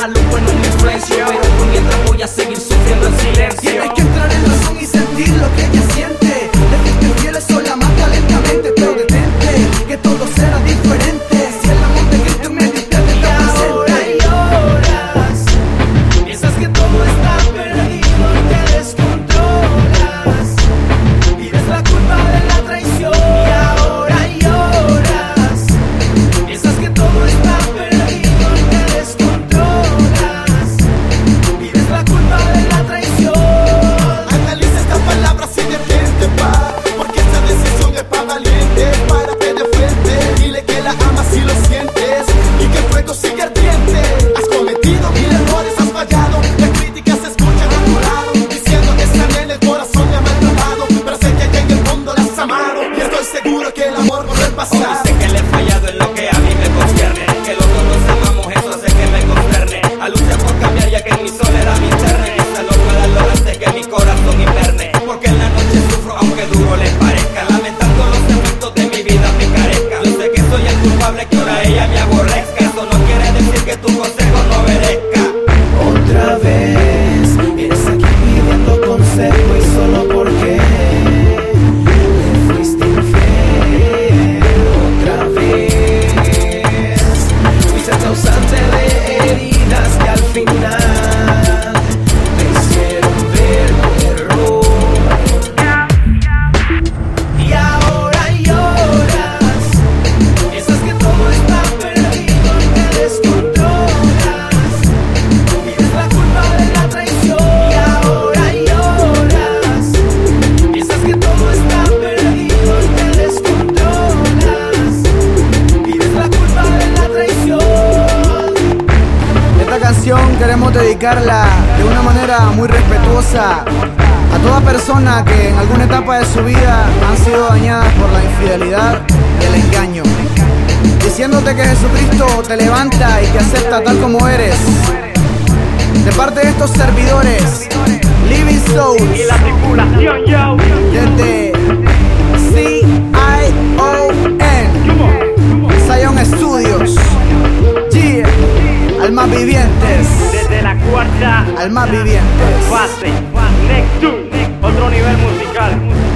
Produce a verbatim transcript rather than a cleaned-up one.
lujo en una influencia, pero por mientras voy a seguir sufriendo en silencio. Tienes que entrar en razón y sentir lo que ella siente. Decirte fieles sola mata lentamente, pero detente, que todo será diferente. Si el amor de Cristo me diste de Y ahora lloras, piensas que todo está perdido y te descontrolas. Pides la culpa de la traición. Y ahora lloras, piensas que todo está perdido y te descontrolas. Pides la culpa de la traición. Analiza estas palabras y detente, pa, porque esta decisión es pa' valientes. Párate de frente, dile que la amas y lo sientes, y que el fuego sigue ardiente. Has cometido mil errores, has fallado, las críticas se escuchan a tu lado, diciendo que esta nena el corazón me ha maltratado, pero sé que ella en el fondo la has amado, y estoy seguro que el amor borra el pasado. Hoy sé que le he fallado en lo que a mí me concierne, que los dos nos amamos, eso hace que me consterne. A luchar por cambiar ya que en mi soledad me interne, esta locura lo hace que mi corazón inverne, porque en la noche sufro aunque duro le parezca, lamentando los efectos de mi vida me carezca. Yo sé que soy el culpable, que ahora ella me aborrezca, eso no quiere decir que tu consejo no obedezca. otra vez. Vienes aquí pidiendo consejo y solo porque le fuiste infiel. Otra vez fuiste el causante de heridas que al final te hicieron ver tu error. Y ahora lloras, piensas que todo está perdido y te descontrolas. Pides la culpa de la traición. Y ahora lloras, piensas que todo está perdido y te descontrolas. Pides la culpa de la traición. Esta canción queremos dedicarla de una manera muy respetuosa a toda persona que en alguna etapa de su vida han sido dañadas por la infidelidad y el engaño, diciéndote que Jesucristo te levanta y te acepta tal como eres. De parte de estos servidores, Living Souls, Y la tripulación, yo. desde C I O N, Zion Studios, yeah, Almas Vivientes, Desde la cuarta Almas Vivientes. fase, Neptune, otro nivel musical.